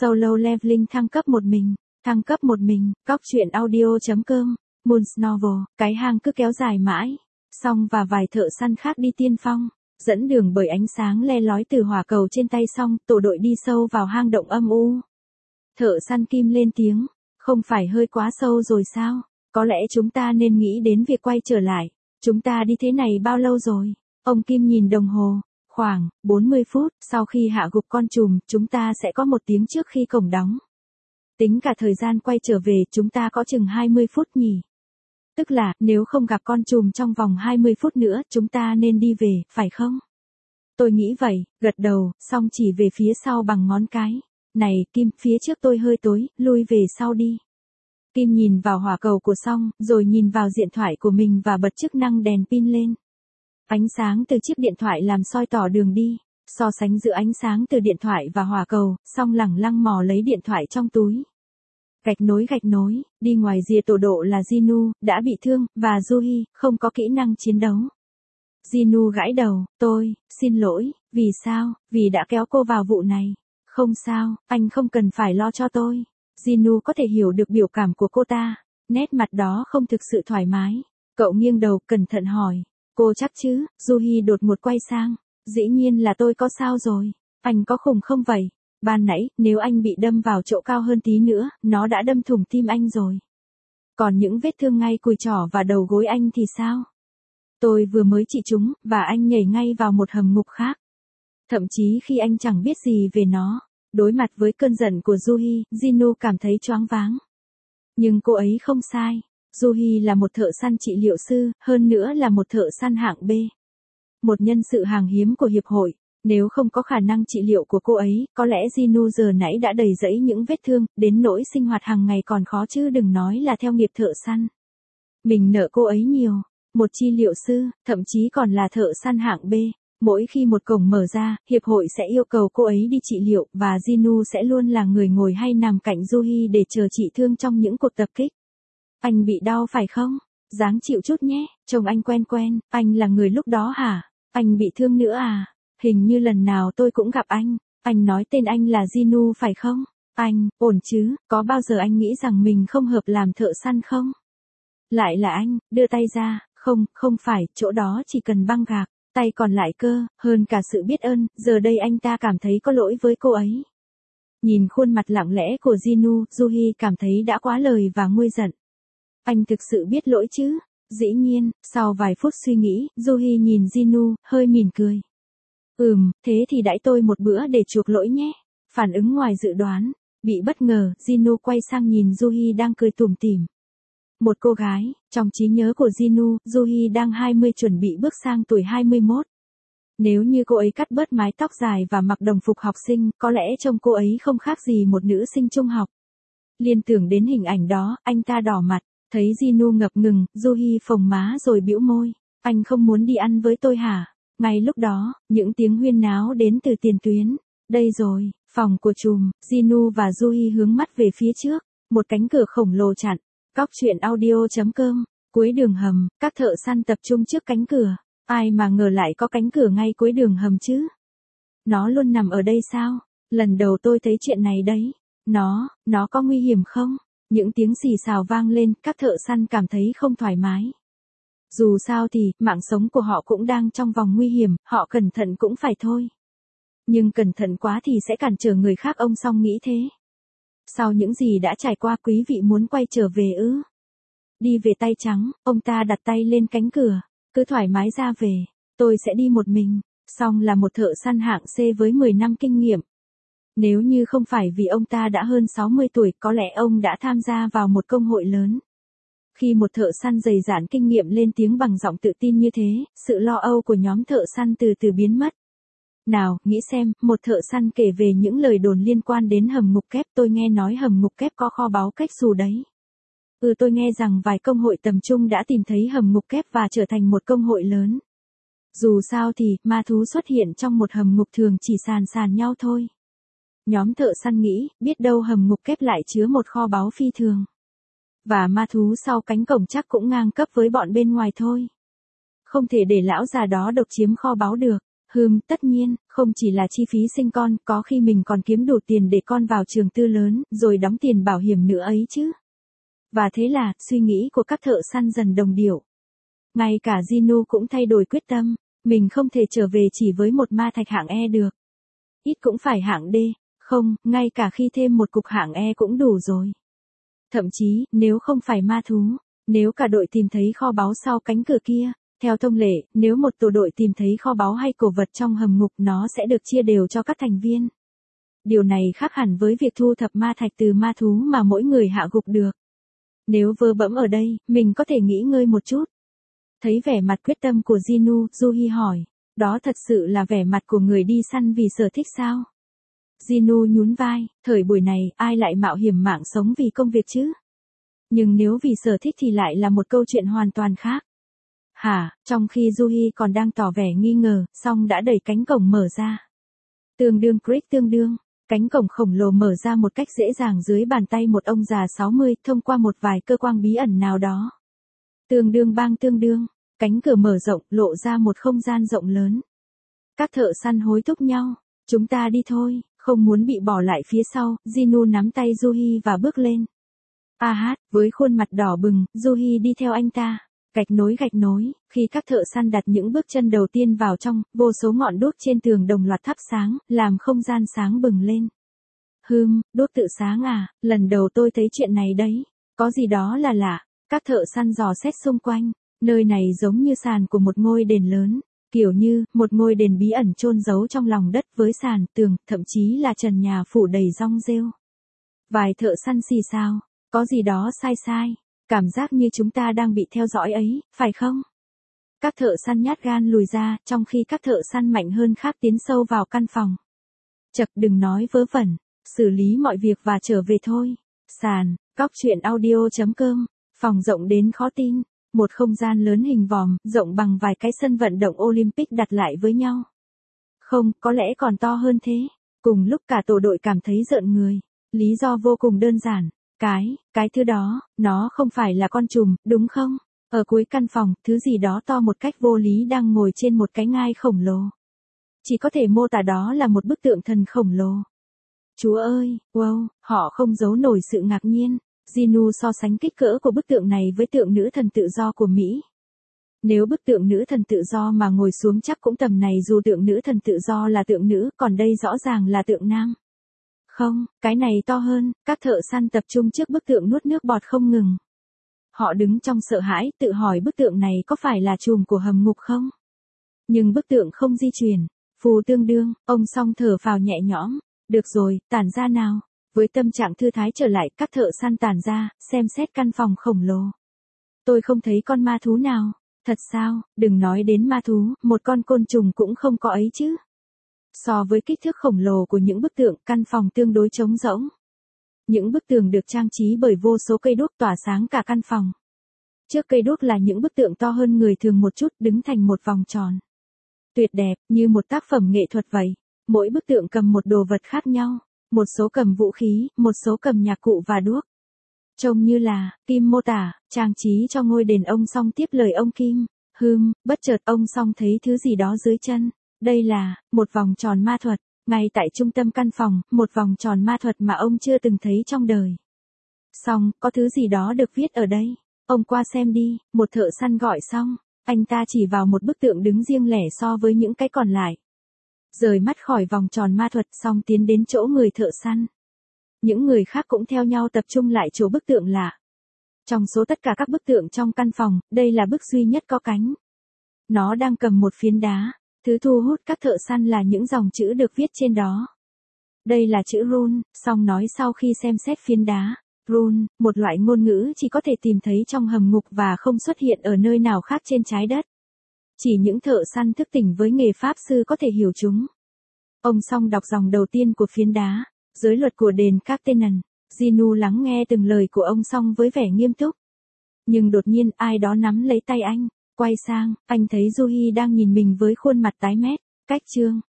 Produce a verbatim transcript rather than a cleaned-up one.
Solo Leveling thăng cấp một mình, thăng cấp một mình, cóc truyện audio chấm com, Moon's Novel, cái hang cứ kéo dài mãi. Song và vài thợ săn khác đi tiên phong, dẫn đường bởi ánh sáng le lói từ hỏa cầu trên tay Song, tổ đội đi sâu vào hang động âm u. Thợ săn Kim lên tiếng, không phải hơi quá sâu rồi sao? Có lẽ chúng ta nên nghĩ đến việc quay trở lại. Chúng ta đi thế này bao lâu rồi? Ông Kim nhìn đồng hồ, khoảng bốn mươi phút, sau khi hạ gục con trùm, chúng ta sẽ có một tiếng trước khi cổng đóng. Tính cả thời gian quay trở về, chúng ta có chừng hai mươi phút nhỉ? Tức là, nếu không gặp con trùm trong vòng hai mươi phút nữa, chúng ta nên đi về, phải không? Tôi nghĩ vậy, gật đầu, Song chỉ về phía sau bằng ngón cái. Này, Kim, phía trước tôi hơi tối, lui về sau đi. Kim nhìn vào hỏa cầu của Song, rồi nhìn vào điện thoại của mình và bật chức năng đèn pin lên. Ánh sáng từ chiếc điện thoại làm soi tỏ đường đi. So sánh giữa ánh sáng từ điện thoại và hỏa cầu, Song lẳng lăng mò lấy điện thoại trong túi. Gạch nối gạch nối, đi ngoài rìa tổ độ là Jinu, đã bị thương, và Juhi, không có kỹ năng chiến đấu. Jinu gãi đầu, tôi, xin lỗi, vì sao, vì đã kéo cô vào vụ này. Không sao, anh không cần phải lo cho tôi. Jinu có thể hiểu được biểu cảm của cô ta, nét mặt đó không thực sự thoải mái. Cậu nghiêng đầu, cẩn thận hỏi, cô chắc chứ? Juhi đột ngột quay sang, dĩ nhiên là tôi có sao rồi, anh có khùng không vậy? Ban nãy, nếu anh bị đâm vào chỗ cao hơn tí nữa, nó đã đâm thủng tim anh rồi. Còn những vết thương ngay cùi chỏ và đầu gối anh thì sao? Tôi vừa mới trị chúng, và anh nhảy ngay vào một hầm ngục khác. Thậm chí khi anh chẳng biết gì về nó. Đối mặt với cơn giận của Juhi, Jinu cảm thấy choáng váng. Nhưng cô ấy không sai. Juhi là một thợ săn trị liệu sư, hơn nữa là một thợ săn hạng B. Một nhân sự hàng hiếm của hiệp hội. Nếu không có khả năng trị liệu của cô ấy, có lẽ Jinu giờ nãy đã đầy rẫy những vết thương, đến nỗi sinh hoạt hàng ngày còn khó chứ đừng nói là theo nghiệp thợ săn. Mình nợ cô ấy nhiều. Một trị liệu sư, thậm chí còn là thợ săn hạng B. Mỗi khi một cổng mở ra, hiệp hội sẽ yêu cầu cô ấy đi trị liệu, và Jinu sẽ luôn là người ngồi hay nằm cạnh Juhi để chờ trị thương trong những cuộc tập kích. Anh bị đau phải không? Ráng chịu chút nhé, trông anh quen quen, anh là người lúc đó hả? Anh bị thương nữa à? Hình như lần nào tôi cũng gặp anh, anh nói tên anh là Jinu phải không? Anh, ổn chứ, có bao giờ anh nghĩ rằng mình không hợp làm thợ săn không? Lại là anh, đưa tay ra, không, không phải, chỗ đó chỉ cần băng gạc. Tay còn lại cơ, hơn cả sự biết ơn, giờ đây anh ta cảm thấy có lỗi với cô ấy. Nhìn khuôn mặt lặng lẽ của Jinu, Juhi cảm thấy đã quá lời và nguôi giận. Anh thực sự biết lỗi chứ? Dĩ nhiên, sau vài phút suy nghĩ, Juhi nhìn Jinu, hơi mỉm cười. Ừm, thế thì đãi tôi một bữa để chuộc lỗi nhé. Phản ứng ngoài dự đoán. Bị bất ngờ, Jinu quay sang nhìn Juhi đang cười tủm tỉm. Một cô gái, trong trí nhớ của Jinu, Juhi đang hai mươi chuẩn bị bước sang tuổi hai mươi mốt. Nếu như cô ấy cắt bớt mái tóc dài và mặc đồng phục học sinh, có lẽ trông cô ấy không khác gì một nữ sinh trung học. Liên tưởng đến hình ảnh đó, anh ta đỏ mặt, thấy Jinu ngập ngừng, Juhi phồng má rồi bĩu môi. Anh không muốn đi ăn với tôi hả? Ngay lúc đó, những tiếng huyên náo đến từ tiền tuyến. Đây rồi, phòng của trùm, Jinu và Juhi hướng mắt về phía trước, một cánh cửa khổng lồ chặn. Cóc truyện audio chấm com, cuối đường hầm, các thợ săn tập trung trước cánh cửa. Ai mà ngờ lại có cánh cửa ngay cuối đường hầm chứ? Nó luôn nằm ở đây sao? Lần đầu tôi thấy chuyện này đấy. Nó, nó có nguy hiểm không? Những tiếng xì xào vang lên, các thợ săn cảm thấy không thoải mái. Dù sao thì, mạng sống của họ cũng đang trong vòng nguy hiểm, họ cẩn thận cũng phải thôi. Nhưng cẩn thận quá thì sẽ cản trở người khác, ông Song nghĩ thế. Sau những gì đã trải qua, quý vị muốn quay trở về ư? Đi về tay trắng, ông ta đặt tay lên cánh cửa. Cứ thoải mái ra về, tôi sẽ đi một mình. Song là một thợ săn hạng C với mười năm kinh nghiệm. Nếu như không phải vì ông ta đã hơn sáu mươi tuổi, có lẽ ông đã tham gia vào một công hội lớn. Khi một thợ săn dày dạn kinh nghiệm lên tiếng bằng giọng tự tin như thế, sự lo âu của nhóm thợ săn từ từ biến mất. Nào, nghĩ xem, một thợ săn kể về những lời đồn liên quan đến hầm ngục kép. Tôi nghe nói hầm ngục kép có kho báu cách xù đấy. Ừ, tôi nghe rằng vài công hội tầm trung đã tìm thấy hầm ngục kép và trở thành một công hội lớn. Dù sao thì, ma thú xuất hiện trong một hầm ngục thường chỉ sàn sàn nhau thôi. Nhóm thợ săn nghĩ, biết đâu hầm ngục kép lại chứa một kho báu phi thường. Và ma thú sau cánh cổng chắc cũng ngang cấp với bọn bên ngoài thôi. Không thể để lão già đó độc chiếm kho báu được. Hừm, tất nhiên, không chỉ là chi phí sinh con, có khi mình còn kiếm đủ tiền để con vào trường tư lớn, rồi đóng tiền bảo hiểm nữa ấy chứ. Và thế là, suy nghĩ của các thợ săn dần đồng điệu. Ngay cả Ginu cũng thay đổi quyết tâm, mình không thể trở về chỉ với một ma thạch hạng E được. Ít cũng phải hạng D, không, ngay cả khi thêm một cục hạng E cũng đủ rồi. Thậm chí, nếu không phải ma thú, nếu cả đội tìm thấy kho báu sau cánh cửa kia, theo thông lệ, nếu một tổ đội tìm thấy kho báu hay cổ vật trong hầm ngục nó sẽ được chia đều cho các thành viên. Điều này khác hẳn với việc thu thập ma thạch từ ma thú mà mỗi người hạ gục được. Nếu vơ bẫm ở đây, mình có thể nghỉ ngơi một chút. Thấy vẻ mặt quyết tâm của Ginu, Juhi hỏi, đó thật sự là vẻ mặt của người đi săn vì sở thích sao? Ginu nhún vai, thời buổi này, ai lại mạo hiểm mạng sống vì công việc chứ? Nhưng nếu vì sở thích thì lại là một câu chuyện hoàn toàn khác. Hả, trong khi Juhi còn đang tỏ vẻ nghi ngờ, song đã đẩy cánh cổng mở ra. Tương đương click tương đương, cánh cổng khổng lồ mở ra một cách dễ dàng dưới bàn tay một ông già sáu mươi thông qua một vài cơ quan bí ẩn nào đó. Tương đương bang tương đương, cánh cửa mở rộng lộ ra một không gian rộng lớn. Các thợ săn hối thúc nhau, chúng ta đi thôi, không muốn bị bỏ lại phía sau, Ginu nắm tay Juhi và bước lên. A hát, với khuôn mặt đỏ bừng, Juhi đi theo anh ta. Gạch nối gạch nối, khi các thợ săn đặt những bước chân đầu tiên vào trong, vô số ngọn đuốc trên tường đồng loạt thắp sáng, làm không gian sáng bừng lên. Hừm, đốt tự sáng à, lần đầu tôi thấy chuyện này đấy, có gì đó là lạ, các thợ săn dò xét xung quanh, nơi này giống như sàn của một ngôi đền lớn, kiểu như, một ngôi đền bí ẩn chôn giấu trong lòng đất với sàn, tường, thậm chí là trần nhà phủ đầy rong rêu. Vài thợ săn xì xào, có gì đó sai sai. Cảm giác như chúng ta đang bị theo dõi ấy, phải không? Các thợ săn nhát gan lùi ra, trong khi các thợ săn mạnh hơn khác tiến sâu vào căn phòng. Chật, đừng nói vớ vẩn, xử lý mọi việc và trở về thôi. Sàn, cóc truyện audio chấm com, phòng rộng đến khó tin, một không gian lớn hình vòm, rộng bằng vài cái sân vận động Olympic đặt lại với nhau. Không, có lẽ còn to hơn thế. Cùng lúc cả tổ đội cảm thấy rợn người. Lý do vô cùng đơn giản. Cái, cái thứ đó, nó không phải là con trùm, đúng không? Ở cuối căn phòng, thứ gì đó to một cách vô lý đang ngồi trên một cái ngai khổng lồ. Chỉ có thể mô tả đó là một bức tượng thần khổng lồ. Chúa ơi, wow, họ không giấu nổi sự ngạc nhiên. Ginu so sánh kích cỡ của bức tượng này với tượng nữ thần tự do của Mỹ. Nếu bức tượng nữ thần tự do mà ngồi xuống chắc cũng tầm này dù tượng nữ thần tự do là tượng nữ, còn đây rõ ràng là tượng nam. Không, cái này to hơn, các thợ săn tập trung trước bức tượng nuốt nước bọt không ngừng. Họ đứng trong sợ hãi, tự hỏi bức tượng này có phải là trùm của hầm ngục không? Nhưng bức tượng không di chuyển, phù tương đương, ông song thở phào nhẹ nhõm, được rồi, tản ra nào. Với tâm trạng thư thái trở lại, các thợ săn tản ra, xem xét căn phòng khổng lồ. Tôi không thấy con ma thú nào, thật sao, đừng nói đến ma thú, một con côn trùng cũng không có ấy chứ. So với kích thước khổng lồ của những bức tượng, căn phòng tương đối trống rỗng. Những bức tường được trang trí bởi vô số cây đuốc tỏa sáng cả căn phòng. Trước cây đuốc là những bức tượng to hơn người thường một chút, đứng thành một vòng tròn. Tuyệt đẹp, như một tác phẩm nghệ thuật vậy. Mỗi bức tượng cầm một đồ vật khác nhau. Một số cầm vũ khí, một số cầm nhạc cụ và đuốc. Trông như là, Kim mô tả, trang trí cho ngôi đền. Ông Song tiếp lời ông Kim. Hừm, bất chợt ông Song thấy thứ gì đó dưới chân. Đây là, một vòng tròn ma thuật, ngay tại trung tâm căn phòng, một vòng tròn ma thuật mà ông chưa từng thấy trong đời. Xong, có thứ gì đó được viết ở đây. Ông qua xem đi, một thợ săn gọi xong, anh ta chỉ vào một bức tượng đứng riêng lẻ so với những cái còn lại. Rời mắt khỏi vòng tròn ma thuật xong tiến đến chỗ người thợ săn. Những người khác cũng theo nhau tập trung lại chỗ bức tượng lạ. Trong số tất cả các bức tượng trong căn phòng, đây là bức duy nhất có cánh. Nó đang cầm một phiến đá. Thứ thu hút các thợ săn là những dòng chữ được viết trên đó. Đây là chữ rune, song nói sau khi xem xét phiến đá. Rune, một loại ngôn ngữ chỉ có thể tìm thấy trong hầm ngục và không xuất hiện ở nơi nào khác trên trái đất. Chỉ những thợ săn thức tỉnh với nghề pháp sư có thể hiểu chúng. Ông Song đọc dòng đầu tiên của phiến đá. Giới luật của đền Cartenan. Ginu lắng nghe từng lời của ông Song với vẻ nghiêm túc. Nhưng đột nhiên ai đó nắm lấy tay anh. Quay sang, anh thấy Juhi đang nhìn mình với khuôn mặt tái mét. Cách chương.